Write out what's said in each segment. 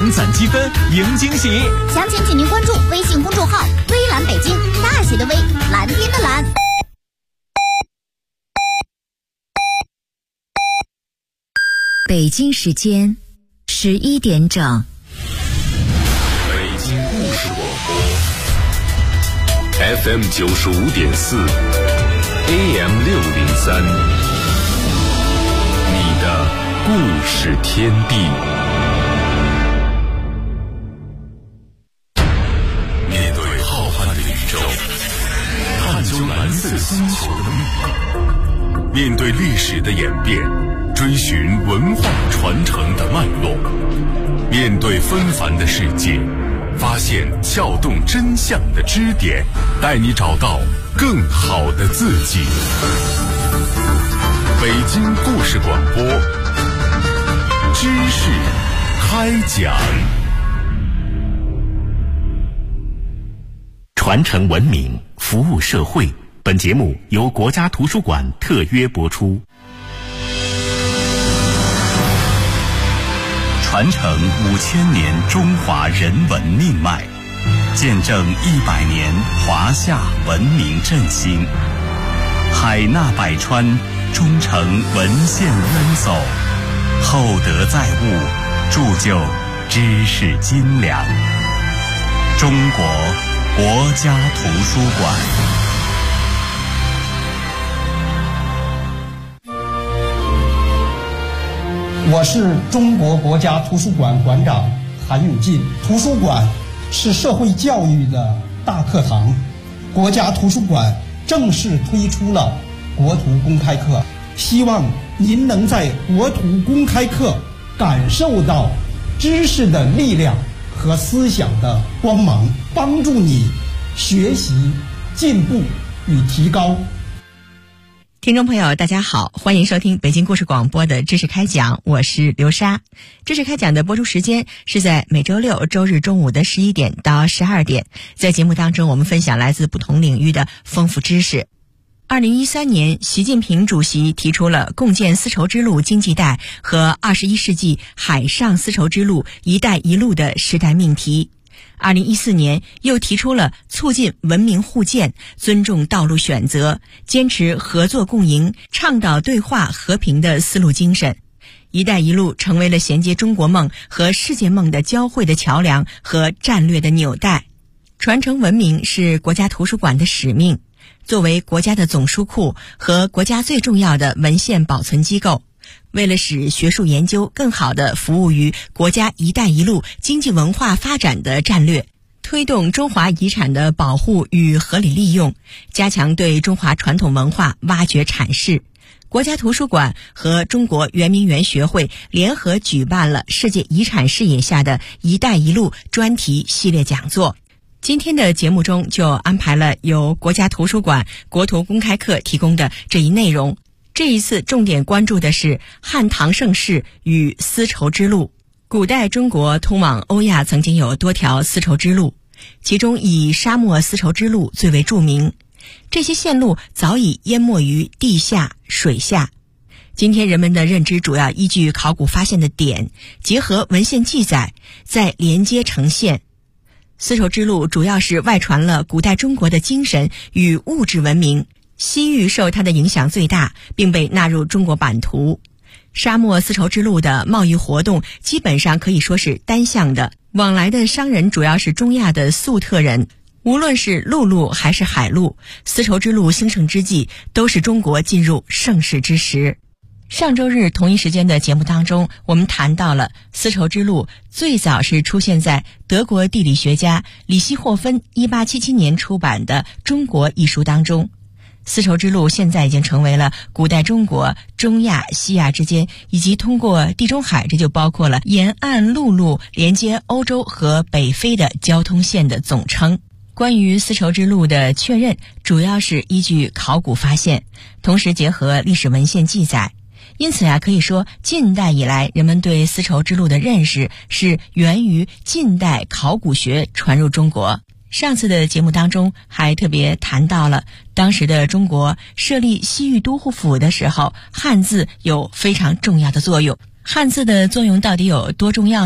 狂攒积分，赢惊喜。 详情请您关注微信公众号“微蓝北京”，大写的微，蓝天的蓝。 北京时间11点整。 北京故事广播 FM 95.4 AM 603，你的故事天地。面对浩瀚的宇宙，探究蓝色星球的秘密，面对历史的演变，追寻文化传承的脉络，面对纷繁的世界，发现撬动真相的支点，带你找到更好的自己。北京故事广播，知识开讲。 传承文明，服务社会。本节目由国家图书馆特约播出。 传承5000年中华人文命脉，见证100年华夏文明振兴。海纳百川，忠诚文献恩走，厚德载物，铸就知识精良。中国国家图书馆。 我是中国国家图书馆馆长韩永进。图书馆是社会教育的大课堂，国家图书馆正式推出了国图公开课，希望您能在国图公开课感受到知识的力量和思想的光芒，帮助你学习、进步与提高。 听众朋友大家好，欢迎收听北京故事广播的知识开讲，我是刘莎。知识开讲的播出时间是在每周六周日中午的11点到12点，在节目当中我们分享来自不同领域的丰富知识。2013年，习近平主席提出了共建丝绸之路经济带和21世纪海上丝绸之路“一带一路”的时代命题。2014年又提出了促进文明互鉴、尊重道路选择、坚持合作共赢、倡导对话和平的丝路精神。一带一路成为了衔接中国梦和世界梦的交汇的桥梁和战略的纽带。传承文明是国家图书馆的使命，作为国家的总书库和国家最重要的文献保存机构，为了使学术研究更好地服务于国家一带一路经济文化发展的战略，推动中华遗产的保护与合理利用，加强对中华传统文化挖掘阐释，国家图书馆和中国圆明园学会联合举办了世界遗产视野下的一带一路专题系列讲座。今天的节目中就安排了由国家图书馆国图公开课提供的这一内容。这一次重点关注的是汉唐盛世与丝绸之路。古代中国通往欧亚曾经有多条丝绸之路，其中以沙漠丝绸之路最为著名。这些线路早已淹没于地下、水下。今天人们的认知主要依据考古发现的点，结合文献记载，再连接呈现。丝绸之路主要是外传了古代中国的精神与物质文明，西域受它的影响最大，并被纳入中国版图。沙漠丝绸之路的贸易活动基本上可以说是单向的，往来的商人主要是中亚的粟特人。无论是陆路还是海路，丝绸之路兴盛之际，都是中国进入盛世之时。上周日同一时间的节目当中，我们谈到了丝绸之路最早是出现在德国地理学家里希霍芬1877年出版的《中国》一书当中。丝绸之路现在已经成为了古代中国、中亚、西亚之间，以及通过地中海，这就包括了沿岸陆路连接欧洲和北非的交通线的总称。关于丝绸之路的确认，主要是依据考古发现，同时结合历史文献记载。因此可以说近代以来人们对丝绸之路的认识是源于近代考古学传入中国。上次的节目当中还特别谈到了当时的中国设立西域都护府的时候，汉字有非常重要的作用。汉字的作用到底有多重要呢？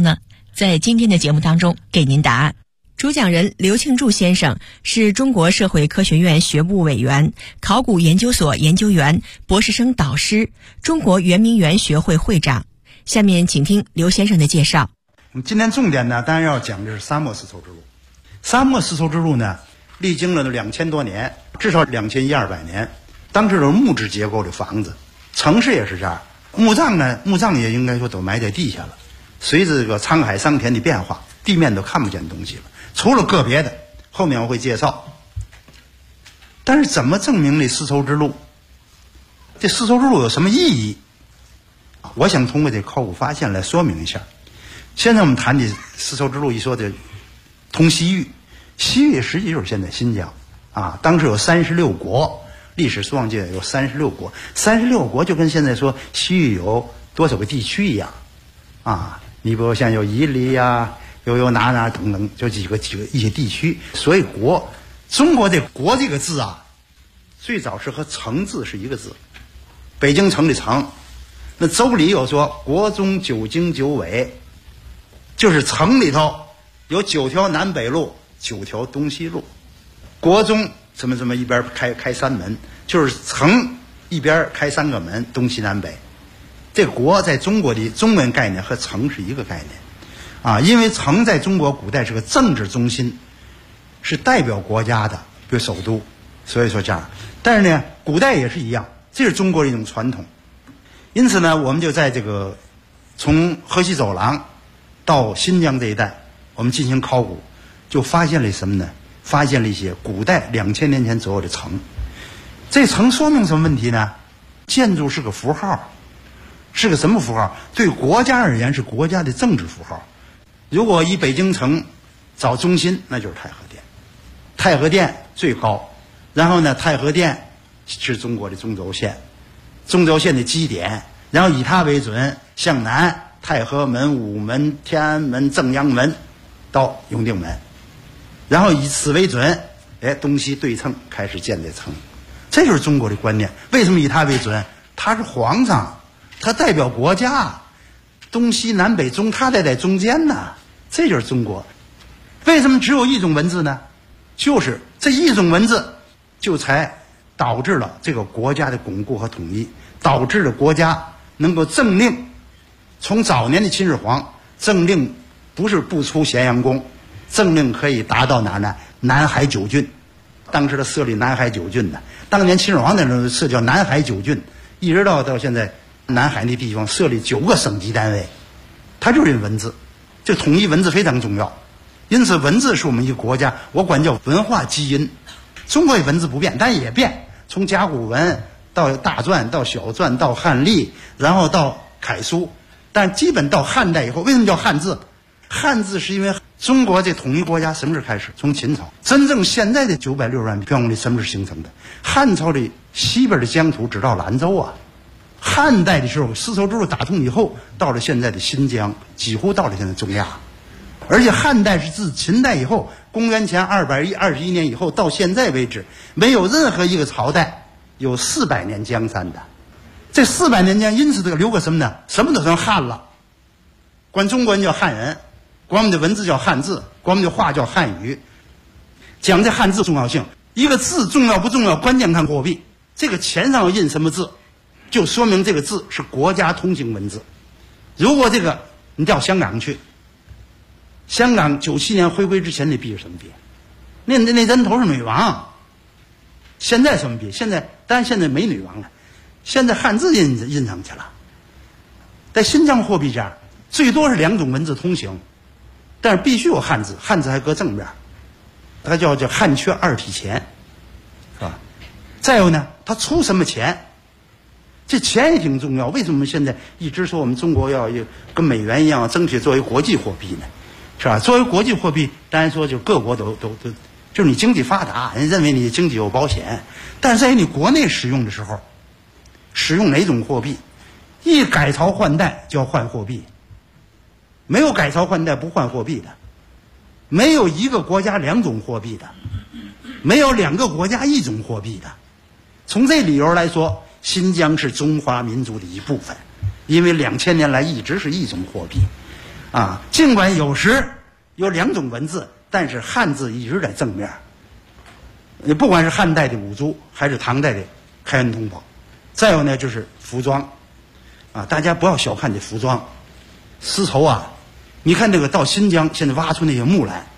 在今天的节目当中给您答案。主讲人刘庆柱先生是中国社会科学院学部委员、考古研究所研究员、博士生导师，中国圆明园学会会长。下面请听刘先生的介绍。 我们今天重点呢，当然要讲的是沙漠丝绸之路。沙漠丝绸之路呢，历经了2000多年，至少2100-200年。当时都是木质结构的房子，城市也是这样。墓葬呢，墓葬也应该说都埋在地下了。随着这个沧海桑田的变化，地面都看不见东西了，除了个别的，后面我会介绍。但是怎么证明这丝绸之路？这丝绸之路有什么意义？我想通过这考古发现来说明一下。现在我们谈的丝绸之路一说的通西域，西域实际就是现在新疆啊。当时有36国，历史书上记得有36国，36国就跟现在说西域有多少个地区一样啊。你比如像有伊犁呀，有哪等等，就几个一些地区。所以国，中国这国这个字啊，最早是和城字是一个字，北京城的城。那周礼有说国中9经9纬，就是城里头有9条南北路，9条东西路。国中怎么一边开3门，就是城一边开3个门，东西南北。这国在中国的中文概念和城是一个概念啊，因为城在中国古代是个政治中心，是代表国家的，比如首都，所以说这样。但是呢，古代也是一样，这是中国的一种传统。因此呢，我们就在这个从河西走廊到新疆这一带，我们进行考古，就发现了什么呢？发现了一些古代2000年前左右的城。这城说明什么问题呢？建筑是个符号，是个什么符号？对国家而言是国家的政治符号。如果以北京城找中心，那就是太和殿。太和殿最高，然后呢，太和殿是中国的中轴线，中轴线的基点，然后以它为准向南，太和门、午门、天安门、正阳门到永定门，然后以此为准，东西对称开始建这城。这就是中国的观念。为什么以它为准？他是皇上，他代表国家，东西南北中，他在中间呢。这就是中国。为什么只有一种文字呢？就是这一种文字，就才导致了这个国家的巩固和统一，导致了国家能够政令。从早年的秦始皇政令不是不出咸阳宫，政令可以达到哪呢？南海9郡。当时的设立南海9郡呢，当年秦始皇那时候设叫南海9郡，一直到现在南海那地方设立9个省级单位，它就是文字，就统一文字非常重要。因此文字是我们一个国家，我管叫文化基因。中国的文字不变，但也变，从甲骨文到大篆到小篆到汉隶，然后到楷书，但基本到汉代以后，为什么叫汉字？汉字是因为中国这统一国家什么时候开始？从秦朝。真正现在的960万平方公里什么时候形成的？汉朝的西边的疆土只到兰州啊。汉代的时候，丝绸之路打通以后，到了现在的新疆，几乎到了现在中亚。而且汉代是自秦代以后，公元前221年以后到现在为止，没有任何一个朝代有400年江山的。这400年间，因此这个留个什么呢？什么都成汉了。管中国人叫汉人，管我们的文字叫汉字，管我们的话叫汉语。讲这汉字重要性，一个字重要不重要，关键看货币。这个钱上要印什么字，就说明这个字是国家通行文字。如果这个你到香港去，香港97年回归之前的币是什么币？那人头是女王。现在什么币？当然现在没女王了，现在汉字印上去了。在新疆货币这样，最多是2种文字通行，但是必须有汉字，汉字还搁正面，它叫汉缺2体钱，是吧？再有呢，它出什么钱？这钱也挺重要。为什么现在一直说我们中国要跟美元一样争取作为国际货币呢？是吧？作为国际货币，当然说就各国都就是你经济发达，人认为你经济有保险，但是在于你国内使用的时候，使用哪种货币？一改朝换代就要换货币，没有改朝换代不换货币的，没有一个国家2种货币的，没有2个国家1种货币的。从这理由来说，新疆是中华民族的一部分，因为2000年来一直是1种货币。 啊，尽管有时有2种文字，但是汉字一直在正面。你不管是汉代的五族，还是唐代的开元通宝，再有呢就是服装，啊，大家不要小看这服装，丝绸啊，你看这个到新疆现在挖出那些木来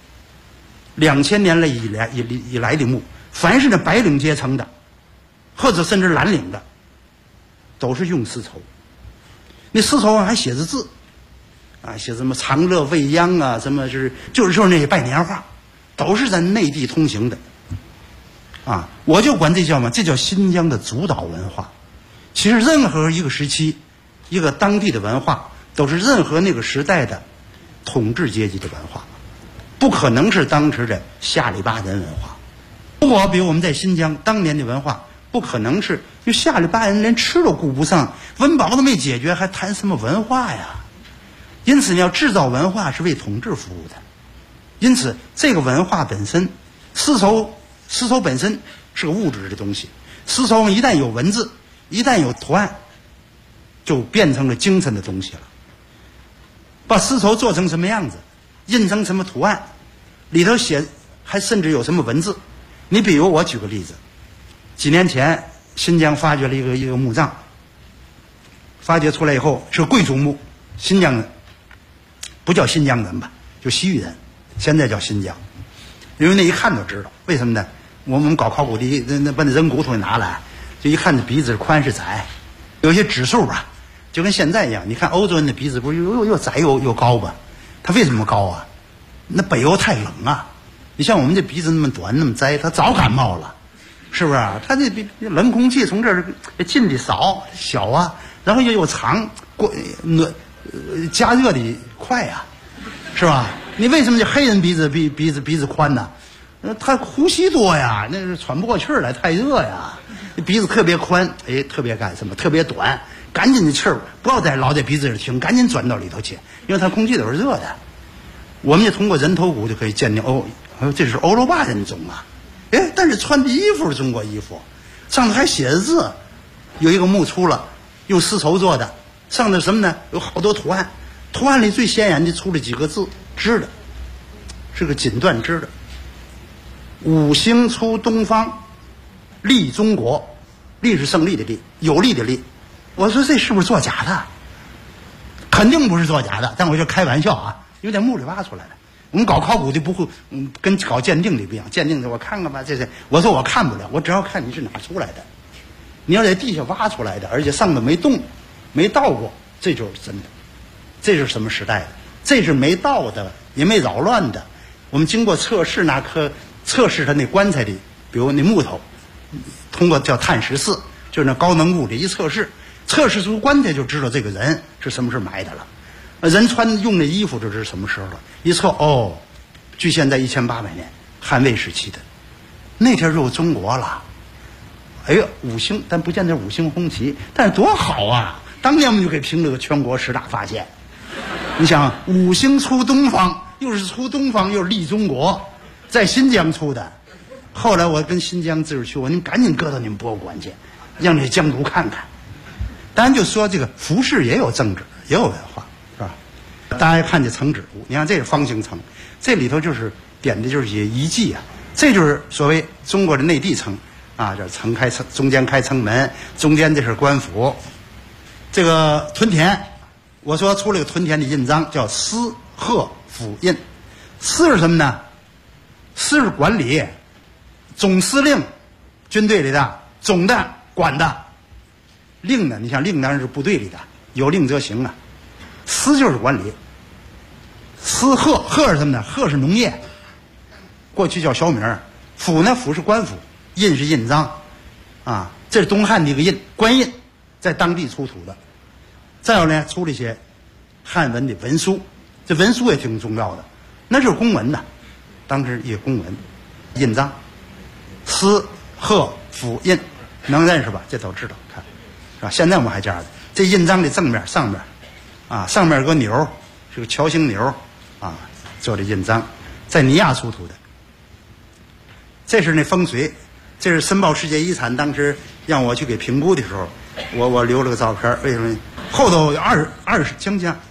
，2000年来以来的木，凡是那白领阶层的，或者甚至蓝领的，都是用丝绸。那丝绸上还写着字，啊，写什么长乐未央啊，什么就是那些拜年话，都是咱内地通行的。啊，我就管这叫嘛，这叫新疆的主导文化。其实任何一个时期，一个当地的文化，都是任何那个时代的统治阶级的文化，不可能是当时的下里巴人文化。如果比如我们在新疆当年的文化，不可能是，因为下里巴人连吃都顾不上，温饱都没解决，还谈什么文化呀？因此你要制造文化是为统治服务的。因此这个文化本身，丝绸本身是个物质的东西，丝绸一旦有文字，一旦有图案，就变成了精神的东西了。把丝绸做成什么样子，印成什么图案，里头写还甚至有什么文字。你比如我举个例子，几年前新疆发掘了一个墓葬，发掘出来以后是个贵族墓，新疆人，不叫新疆人吧，就西域人，现在叫新疆。因为那一看就知道，为什么呢？我们搞考古的把那人骨头拿来，就一看这鼻子宽是窄，有些指数吧，就跟现在一样。你看欧洲人的鼻子不是又窄又高吧？它为什么高啊？那北欧太冷啊！你像我们这鼻子那么短那么窄，它早感冒了，是不是？它这冷空气从这儿进的少小啊，然后又长，加热的快啊，是吧？你为什么这黑人鼻子宽呢？他呼吸多呀，那是喘不过气儿来，太热呀。鼻子特别宽，哎，特别干什么？特别短，赶紧的气儿不要再老在鼻子里停，赶紧钻到里头去，因为它空气都是热的。我们也通过人头骨就可以鉴定，这是欧罗巴人种啊，哎，但是穿的衣服是中国衣服，上头还写着字，有一个墓出了，用丝绸做的，上头什么呢？有好多图案，图案里最显眼的出了几个字，织的，是个锦缎织的。5星出东方，利中国，利是胜利的利，有利的利。我说这是不是作假的？肯定不是作假的，但我就开玩笑啊，因为在墓里挖出来的。我们搞考古的不会，跟搞鉴定的不一样。鉴定的我看看吧，我说我看不了，我只要看你是哪出来的。你要在地下挖出来的，而且上面没动，没倒过，这就是真的。这是什么时代的？这是没倒的，也没扰乱的。我们经过测试测试它那棺材里，比如那木头，通过叫碳14，就是那高能物理一测试出棺材就知道这个人是什么时候埋的了。人用的衣服就知道什么时候了。一测距现在1800年，汉魏时期的，那天入中国了。哎呀，5星，但不见得5星红旗，但是多好啊！当年我们就给评了个全国10大发现。你想，5星出东方，又是出东方，又是立中国。在新疆出的，后来我跟新疆自治区，你们赶紧搁到你们博物馆去，让这疆独看看。当然就说这个服饰也有政治，也有文化，是吧？大家看这层纸糊，你看这是方形层，这里头就是点的就是一些遗迹啊，这就是所谓中国的内地层啊，这层开层，中间开层门，中间这是官府。这个屯田，我说出了个屯田的印章叫司贺府印，司是什么呢？司是管理，总司令，军队里的总的管的。令呢，你像令当然是部队里的，有令则行啊。司就是管理。司贺，贺是什么呢？贺是农业，过去叫小米儿。府呢，府是官府，印是印章，啊，这是东汉的一个印，官印，在当地出土的。再有呢，出了一些汉文的文书，这文书也挺重要的，那就是公文的。当时一个公文印章，司贺府印，能认识吧？这都知道，看是吧？现在我们还这样的，这印章的正面上面啊，上面有个钮，是个桥形钮啊，做的印章，在尼亚出土的。这是那风水，这是申报世界遗产，当时让我去给评估的时候，我留了个照片。为什么？后头有将近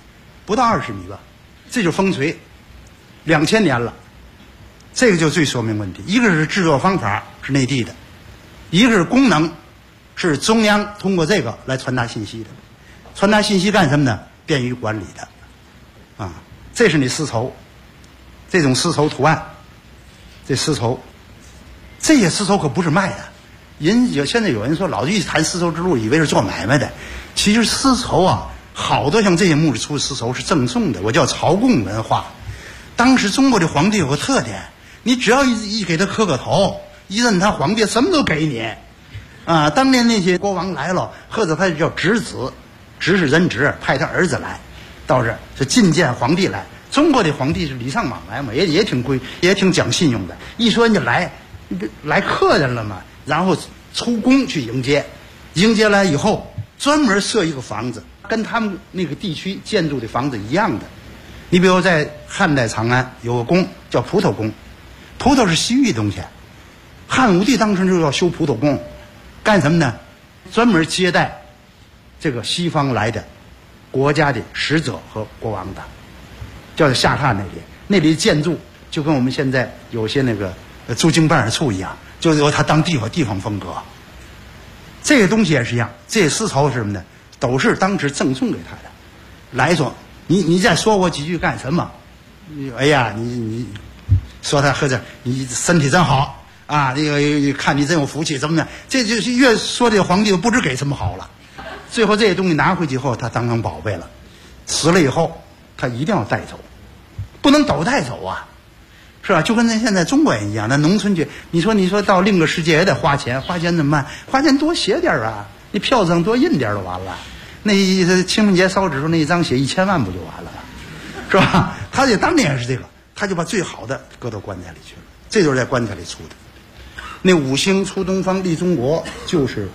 不到20米吧，这就是风锤，2000年了，这个就最说明问题。一个是制作方法是内地的，一个是功能是中央通过这个来传达信息的。传达信息干什么呢？便于管理的，这是你丝绸，这种丝绸图案，这丝绸，这些丝绸可不是卖的。现在有人说老一谈丝绸之路，以为是做买卖的，其实丝绸啊，好多像这些木质出的丝绸是赠送的，我叫朝贡文化。当时中国的皇帝有个特点，你只要一给他磕个头，一认他皇帝，什么都给你，当年那些国王来了，或者他叫侄子。侄是人质，派他儿子来，到这是觐见皇帝来。中国的皇帝是礼尚往来嘛，也挺讲信用的。一说人家来客人了嘛，然后出宫去迎接，迎接来以后专门设一个房子，跟他们那个地区建筑的房子一样的。你比如在汉代长安有个宫叫葡萄宫，葡萄是西域东西，汉武帝当时就要修葡萄宫，干什么呢？专门接待这个西方来的国家的使者和国王的，叫下榻那里建筑就跟我们现在有些那个驻京办事处一样，就由他当地方风格。这个东西也是一样，这些丝绸是什么呢？都是当时赠送给他的。来说你再说我几句干什么？哎呀，你说他或者你身体真好啊，那个看你真有福气，怎么样？这就是越说这个皇帝不知给什么好了。最后这些东西拿回去以后，他当成宝贝了。死了以后，他一定要带走，不能都带走啊，是吧？就跟咱现在中国人一样，那农村去，你说到另个世界也得花钱，花钱怎么办？花钱多写点啊，你票上多印点就完了。那清明节烧纸时候那一张写1000万不就完了，是吧？他这当年也是这个，他就把最好的搁到棺材里去了，这就是在棺材里出的。那5星出东方立中国就是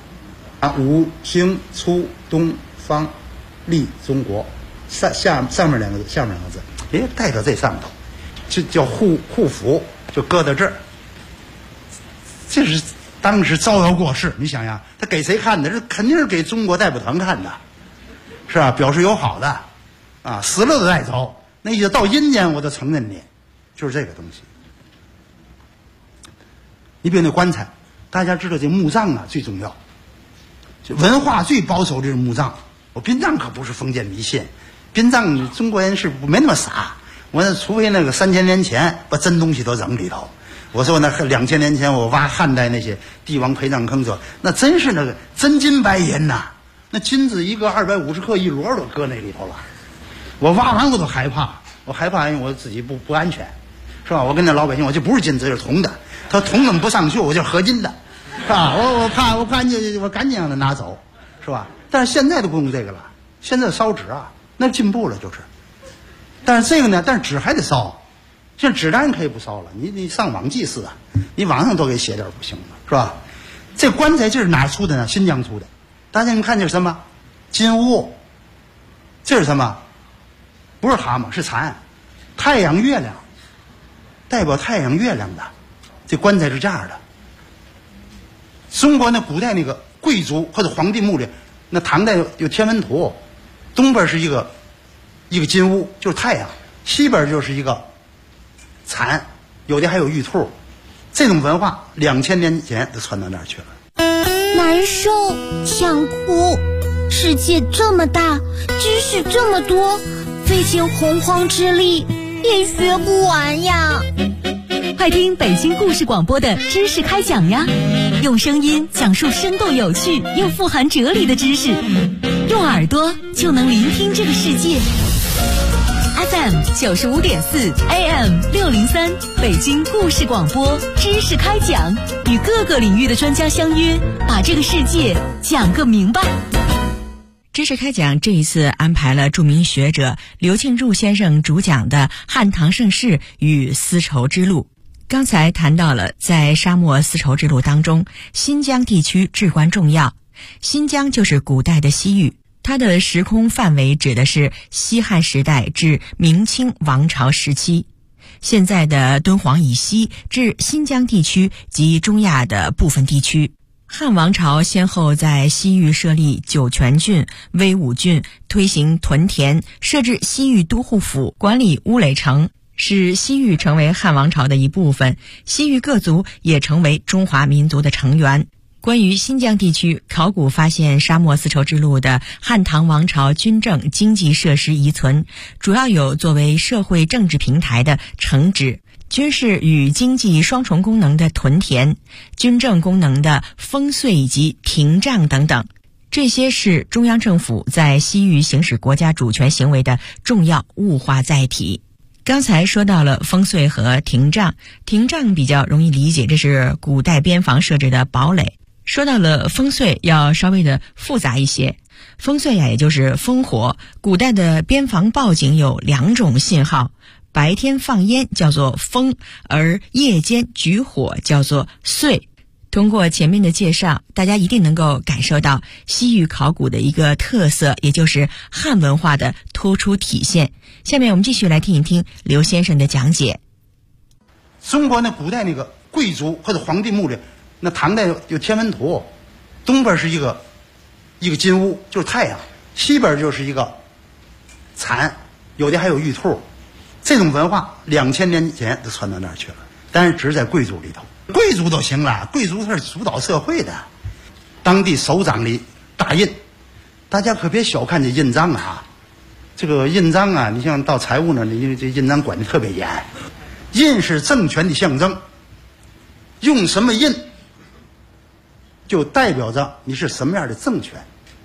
5星出东方立中国，上面两个字，下面两个字，带到这上头，就叫护符，就搁到这儿。这是当时招摇过市，你想想，他给谁看的？这肯定是给中国代表团看的，是吧？表示友好的，死了都带走。那意思到阴间我都承认你，就是这个东西。你比如那棺材，大家知道这墓葬最重要。文化最保守的是墓葬，我殡葬可不是封建迷信，殡葬中国人是没那么傻，我除非那个3000年前把真东西都扔里头。我说那2000年前我挖汉代那些帝王陪葬坑说，那真是那个真金白银呐，那金子一个250克一摞都搁那里头了。我挖完我都害怕，我害怕因为我自己不安全，是吧？我跟那老百姓我就不是金子，就是铜的，他铜怎么不上锈，我就合金的。我怕你，我赶紧让他拿走，是吧？但是现在都不用这个了，现在烧纸那进步了就是。但是这个呢，但是纸还得烧，像纸单可以不烧了，你上网祭祀你网上都给写点不行了，是吧？这棺材这是哪出的呢？新疆出的。大家你们看这是什么？金乌，这是什么？不是蛤蟆，是蚕，太阳月亮，代表太阳月亮的。这棺材是这样的。中国那古代那个贵族或者皇帝墓里，那唐代有天文图，东边是一个金乌，就是太阳，西边就是一个蚕，有的还有玉兔。这种文化2000年前都传到那儿去了。 难受，想哭，世界这么大，知识这么多，费尽洪荒之力也学不完呀。 快听北京故事广播的知识开讲呀，用声音讲述生动有趣又富含哲理的知识，用耳朵就能聆听这个世界。FM 95.4 AM 603北京故事广播知识开讲，与各个领域的专家相约，把这个世界讲个明白。 知识开讲这一次安排了著名学者刘庆柱先生主讲的汉唐盛世与丝绸之路。刚才谈到了在沙漠丝绸之路当中，新疆地区至关重要。新疆就是古代的西域，它的时空范围指的是西汉时代至明清王朝时期，现在的敦煌以西至新疆地区及中亚的部分地区。 汉王朝先后在西域设立酒泉郡、威武郡，推行屯田，设置西域都护府，管理乌垒城，使西域成为汉王朝的一部分，西域各族也成为中华民族的成员。关于新疆地区，考古发现沙漠丝绸之路的汉唐王朝军政经济设施遗存，主要有作为社会政治平台的城址，军事与经济双重功能的屯田，军政功能的烽燧以及屏障等等。这些是中央政府在西域行使国家主权行为的重要物化载体。刚才说到了烽燧和屏障，屏障比较容易理解，这是古代边防设置的堡垒。说到了烽燧，要稍微的复杂一些。烽燧呀，也就是烽火。古代的边防报警有2种信号，白天放烟叫做烽，而夜间举火叫做燧。通过前面的介绍，大家一定能够感受到西域考古的一个特色，也就是汉文化的突出体现。下面我们继续来听一听刘先生的讲解。 中国那古代那个贵族或者皇帝墓里，那唐代有天文图，东边是一个金乌，就是太阳，西边就是一个蚕，有的还有玉兔。这种文化2000年前都传到那儿去了，但是只是在贵族里头，贵族都行了，贵族他是主导社会的，当地首长里大印，大家可别小看这印章啊，这个印章啊，你像到财务呢，你这印章管得特别严，印是政权的象征，用什么印就代表着你是什么样的政权。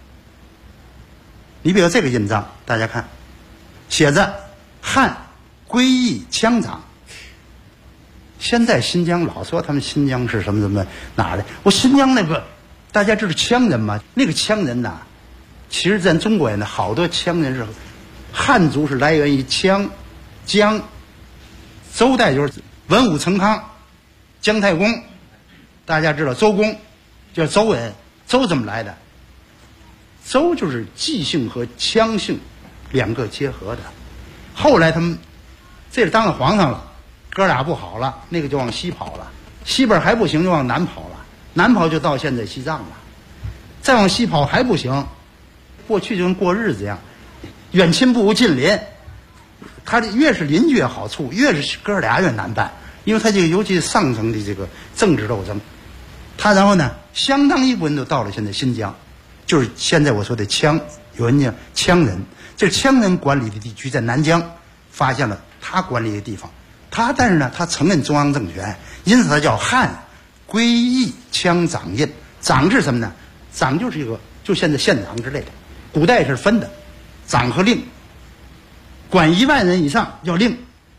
你比如这个印章，大家看，写着汉归义羌长。现在新疆老说他们新疆是什么什么哪儿的，我新疆那个大家知道羌人吗？那个羌人呐，其实咱中国人呢，好多羌人是汉族，是来源于羌、姜。周代就是文武成康、姜太公，大家知道周公叫周人，周怎么来的？周就是季姓和羌姓2个结合的。后来他们这是当了皇上了，哥俩不好了，那个就往西跑了，西边还不行就往南跑了，南跑就到现在西藏了，再往西跑还不行，过去就跟过日子一样，远亲不如近邻，他越是邻居越好处，越是哥俩越难办，因为他这个尤其是上层的这个政治斗争，他然后呢，相当一部分都到了现在新疆，就是现在我说的羌，有人叫羌人，这羌人管理的地区在南疆发现了他管理的地方，但是呢，他承认中央政权，因此他叫汉归义羌长印。长是什么呢？长就是一个，就现在县长之类的，古代是分的，长和令。管1万人以上叫令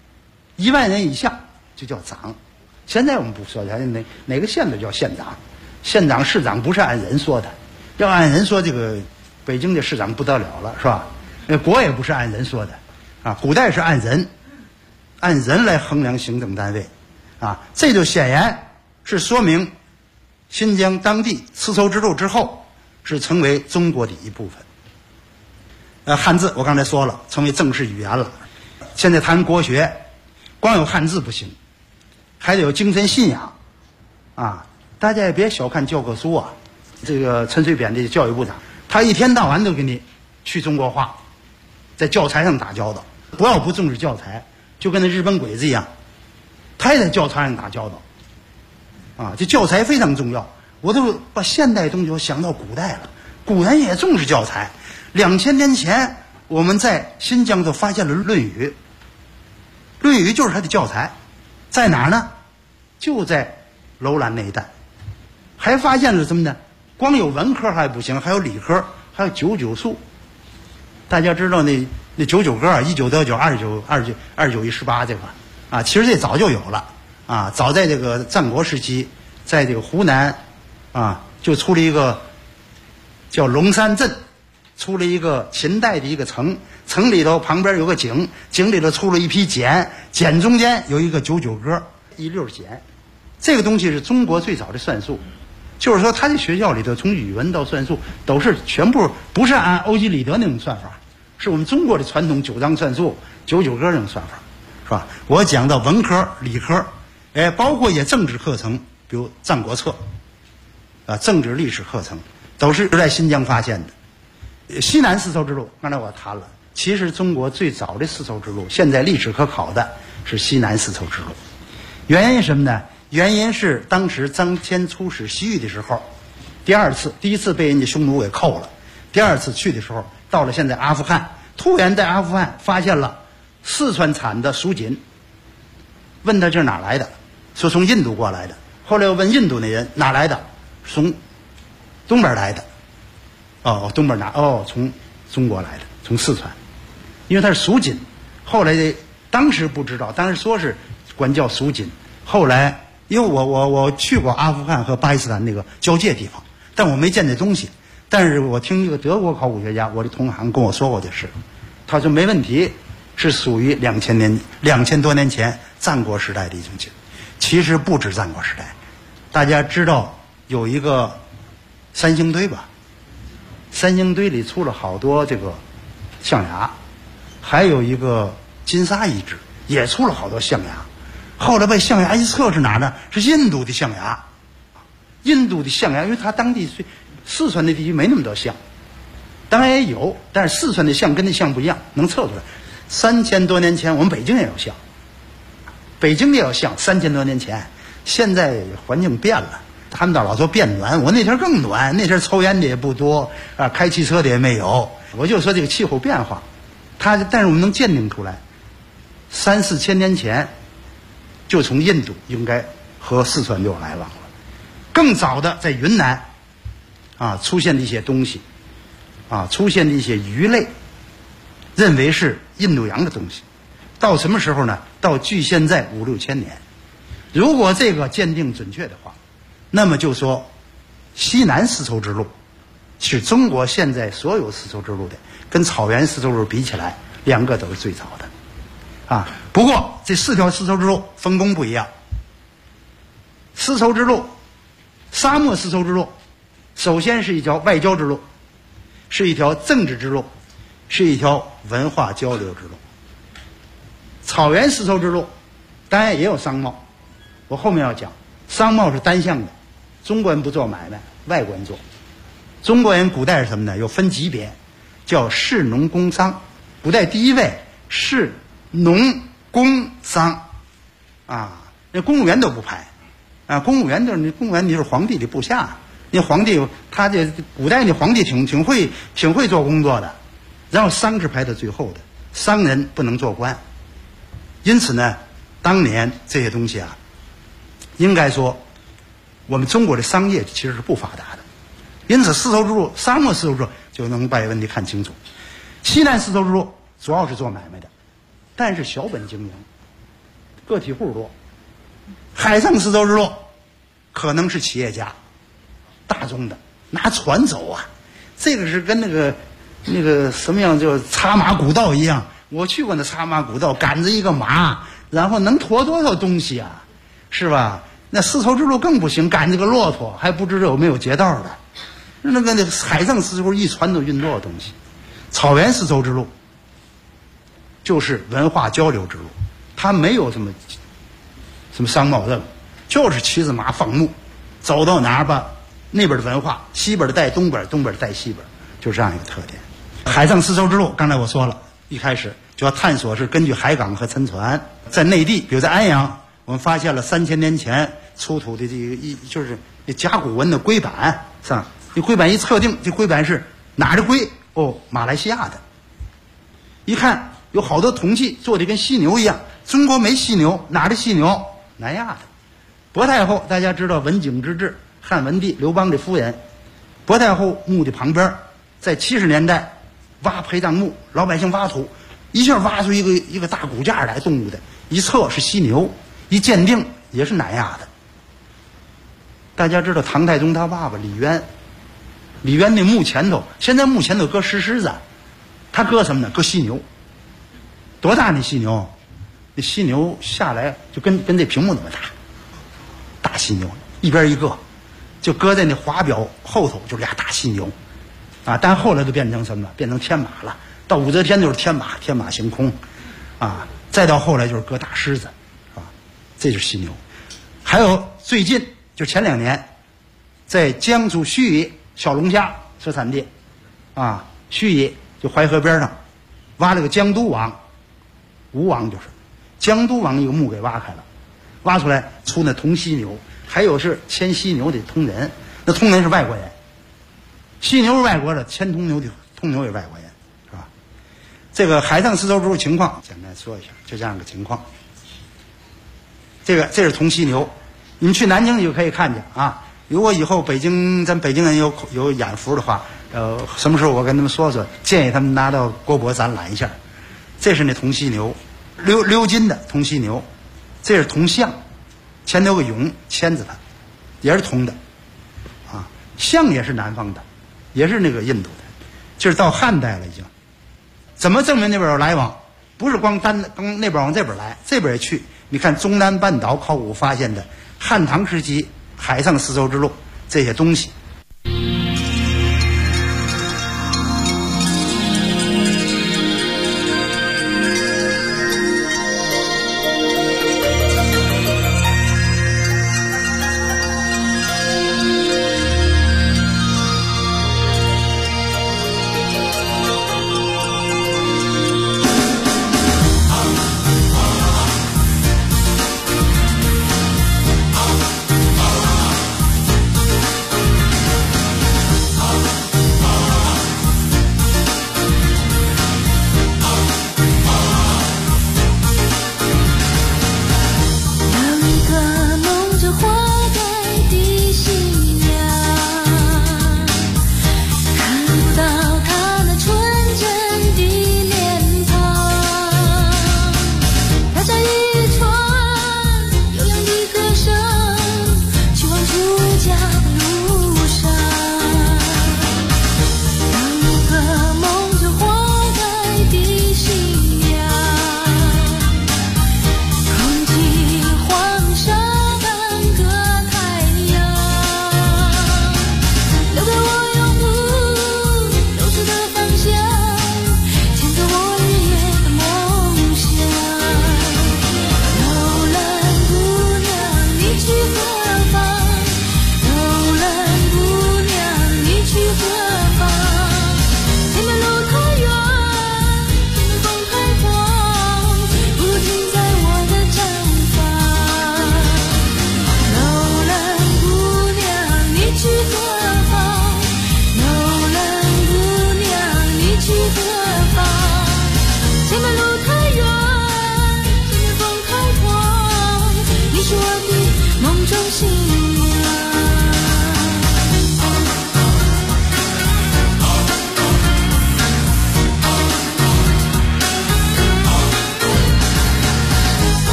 ，1万人以下就叫长。现在我们不说，哪个县都叫县长，县长、市长不是按人说的，要按人说，这个北京的市长不得了了，是吧？国也不是按人说的，啊，古代是按人来衡量行政单位，啊，这就显然是说明新疆当地丝绸之路之后是成为中国的一部分。汉字我刚才说了，成为正式语言了。现在谈国学，光有汉字不行，还得有精神信仰，啊，大家也别小看教科书啊。这个陈水扁这教育部长，他一天到晚都给你去中国化，在教材上打交道，不要不重视教材，就跟那日本鬼子一样，他也在教材上打交道，啊，这教材非常重要。我都把现代东西想到古代了，古人也重视教材。2000年前，我们在新疆就发现了《论语》，《论语》就是它的教材，在哪儿呢？就在楼兰那一带。还发现了什么呢？光有文科还不行，还有理科，还有99数。大家知道那99歌啊，19得9，29、29、29、18这个啊，其实这早就有了啊，早在这个战国时期，在这个湖南啊，就出了一个叫龙山镇。出了一个秦代的一个城，城里头旁边有个井，井里头出了一批茧，茧中间有一个99歌，1溜茧。这个东西是中国最早的算术，就是说他在学校里头从语文到算术都是全部不是按欧几里得那种算法，是我们中国的传统9章算术99歌那种算法，是吧？我讲到文科理科，包括也政治课程，比如《战国策》， 政治历史课程，都是在新疆发现的。西南丝绸之路，刚才我谈了，其实中国最早的丝绸之路，现在历史可考的是西南丝绸之路。原因什么呢？原因是当时张骞出使西域的时候，第一次被人家匈奴给扣了，第二次去的时候，到了现在阿富汗，突然在阿富汗发现了四川产的蜀锦，问他这是哪来的，说从印度过来的。后来又问印度那人哪来的，从东边来的。东边从中国来的，从四川，因为它是蜀锦。后来当时不知道，当时说是管叫蜀锦。后来因为我去过阿富汗和巴基斯坦那个交界地方，但我没见这东西。但是我听一个德国考古学家，我的同行跟我说过这事，他说没问题，是属于2000多年前战国时代的一种锦。其实不止战国时代，大家知道有一个三星堆吧？三星堆里出了好多这个象牙，还有一个金沙遗址也出了好多象牙。后来被象牙一测是哪呢？是印度的象牙。印度的象牙，因为它当地四川的地区没那么多象，当然也有，但是四川的象跟那象不一样，能测出来。3000多年前我们北京也有象，北京也有象，3000多年前。现在环境变了，他们倒老说变暖，我那天更暖，那天抽烟的也不多啊，开汽车的也没有。我就说这个气候变化，但是我们能鉴定出来，3、4千年前就从印度应该和四川就有来往了。更早的在云南出现的一些东西出现的一些鱼类，认为是印度洋的东西。到什么时候呢？到距现在5、6千年。如果这个鉴定准确的话，那么就说西南丝绸之路是中国现在所有丝绸之路的，跟草原丝绸之路比起来，2个都是最早的不过这4条丝绸之路分工不一样。丝绸之路，沙漠丝绸之路首先是一条外交之路，是一条政治之路，是一条文化交流之路。草原丝绸之路当然也有商贸，我后面要讲，商贸是单向的，中国人不做买卖，外国人做。中国人古代是什么呢？有分级别，叫士农工商。古代第一位士农工商那公务员都不排公务员你是皇帝的部下，那皇帝他这古代那皇帝挺会做工作的，然后商是排在最后的，商人不能做官。因此呢，当年这些东西应该说我们中国的商业其实是不发达的。因此丝绸之路，沙漠丝绸之路就能把问题看清楚。西南丝绸之路主要是做买卖的，但是小本经营，个体户多。海上丝绸之路可能是企业家大宗的，拿船走这个是跟那个什么样，就茶马古道一样。我去过那茶马古道，赶着一个马，然后能驮多少东西是吧？那丝绸之路更不行，赶着个骆驼，还不知道有没有劫道的。那个海上丝绸一船都运多少东西。草原丝绸之路就是文化交流之路，它没有什么商贸任务，就是骑着马放牧，走到哪儿吧，那边的文化，西边的带东边，东边的带西边，就这样一个特点。海上丝绸之路，刚才我说了，一开始就要探索是根据海港和沉船。在内地，比如在安阳，我们发现了3000年前出土的就是甲骨文的龟板上，这龟板一测定，这龟板是哪儿的龟？马来西亚的。一看有好多铜器做的跟犀牛一样，中国没犀牛，哪儿的犀牛？南亚的。薄太后大家知道文景之治，汉文帝刘邦的夫人，薄太后墓的旁边，在70年代挖陪葬墓，老百姓挖土，一下挖出一个大骨架来，动物的，一测是犀牛，一鉴定也是南亚的。大家知道唐太宗他爸爸李渊那墓前头，现在墓前头搁石狮子，他搁什么呢？搁犀牛。多大那犀牛？那犀牛下来就跟这屏幕那么大犀牛，一边一个，就搁在那华表后头，就俩大犀牛但后来都变成什么？变成天马了。到武则天就是天马行空再到后来就是搁大狮子这就是犀牛。还有最近就前2年在江苏盱眙小龙虾设产地，啊，盱眙就淮河边上，挖了个江都王，吴王就是江都王一个墓给挖开了，挖出来出那铜犀牛，还有是牵犀牛的通人，那通人是外国人，犀牛是外国的，牵通牛的通牛也外国人，是吧？这个海上丝绸之路情况简单说一下，就这样个情况。这是铜犀牛，你们去南京你就可以看见啊。如果以后咱北京人有眼福的话，什么时候我跟他们说说，建议他们拿到国博展览一下。这是那铜犀牛，6斤的铜犀牛，这是铜象，前头有个俑牵着它，也是铜的，啊，象也是南方的，也是那个印度的，就是到汉代了已经。怎么证明那边有来往？不是光那边往这边来，这边也去。你看中南半岛考古发现的汉唐时期海上丝绸之路这些东西。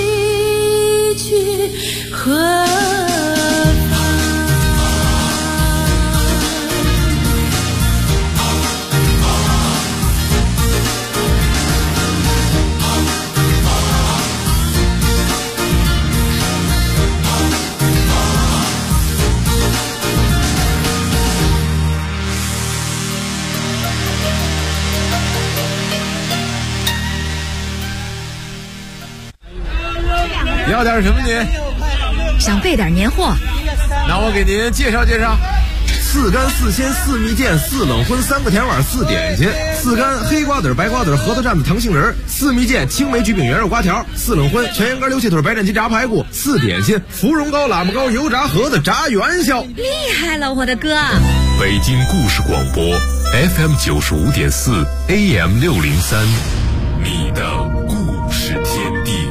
何方？ 要点什么您？ 想备点年货。 那我给您介绍介绍。4干4鲜4蜜饯4冷荤3个甜碗4点心，4干黑瓜子白瓜子核桃蘸子糖杏仁，4蜜饯青梅焗饼圆肉瓜条，4冷荤全羊肝溜气腿白斩鸡炸排骨，4点心芙蓉糕喇嘛糕油炸盒子炸元宵。 厉害了，我的哥！ 北京故事广播 FM 95.4 AM 603，你的故事天地。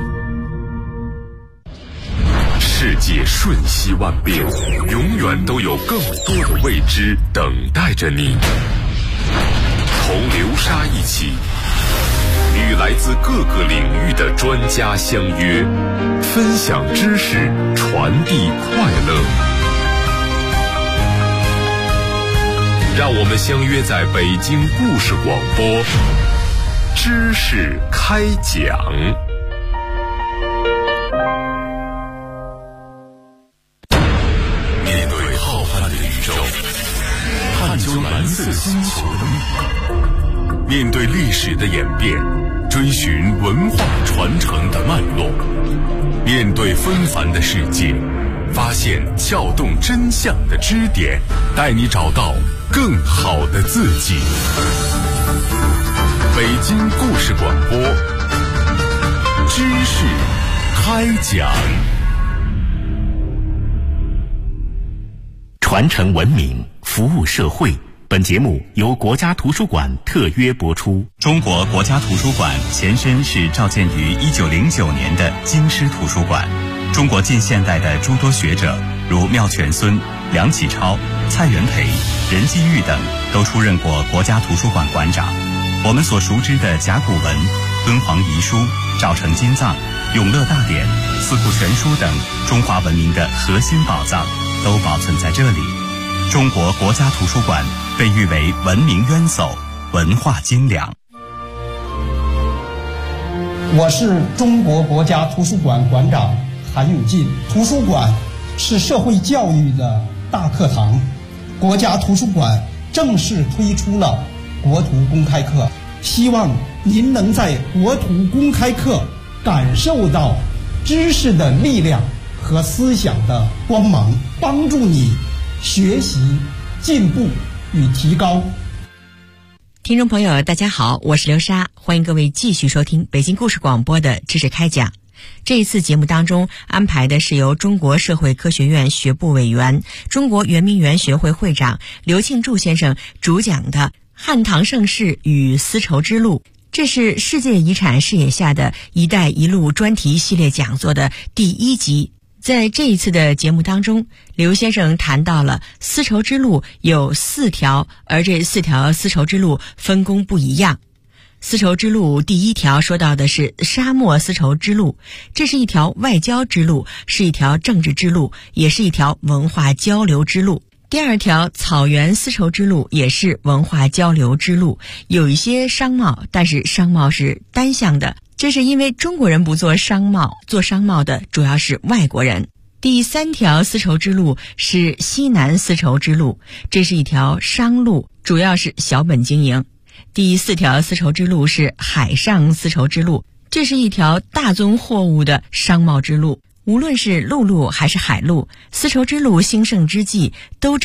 世界瞬息万变，永远都有更多的未知等待着你。同流沙一起，与来自各个领域的专家相约，分享知识，传递快乐。让我们相约在北京故事广播，知识开讲。面对浩瀚的宇宙，探究蓝色星球的秘密，面对历史的演变，追寻文化传承的脉络，面对纷繁的世界，发现撬动真相的支点，带你找到更好的自己。北京故事广播，知识开讲。 传承文明，服务社会。本节目由国家图书馆特约播出。 中国国家图书馆前身是召建于1909年的京师图书馆。中国近现代的诸多学者，如妙泉孙、梁启超、蔡元培、任继玉等，都出任过国家图书馆馆长。我们所熟知的甲骨文、敦煌遗书、赵城金藏、永乐大典、四库全书等中华文明的核心宝藏，都保存在这里。中国国家图书馆被誉为文明渊薮、文化精良。 我是中国国家图书馆馆长韩永进。图书馆是社会教育的大课堂，国家图书馆正式推出了国图公开课，希望您能在国图公开课感受到知识的力量和思想的光芒，帮助你学习、进步与提高。 听众朋友大家好，我是刘莎，欢迎各位继续收听北京故事广播的知识开讲。这一次节目当中安排的是由中国社会科学院学部委员、中国圆明园学会会长刘庆柱先生主讲的汉唐盛世与丝绸之路，这是世界遗产视野下的一带一路专题系列讲座的第1集。在这一次的节目当中，刘先生谈到了丝绸之路有4条，而这4条丝绸之路分工不一样。丝绸之路第1条说到的是沙漠丝绸之路，这是一条外交之路，是一条政治之路，也是一条文化交流之路。第2条草原丝绸之路也是文化交流之路，有一些商贸，但是商贸是单向的，这是因为中国人不做商贸，做商贸的主要是外国人。第3条丝绸之路是西南丝绸之路，这是一条商路，主要是小本经营。第4条丝绸之路是海上丝绸之路，这是一条大宗货物的商贸之路。无论是陆路还是海路，丝绸之路兴盛之际都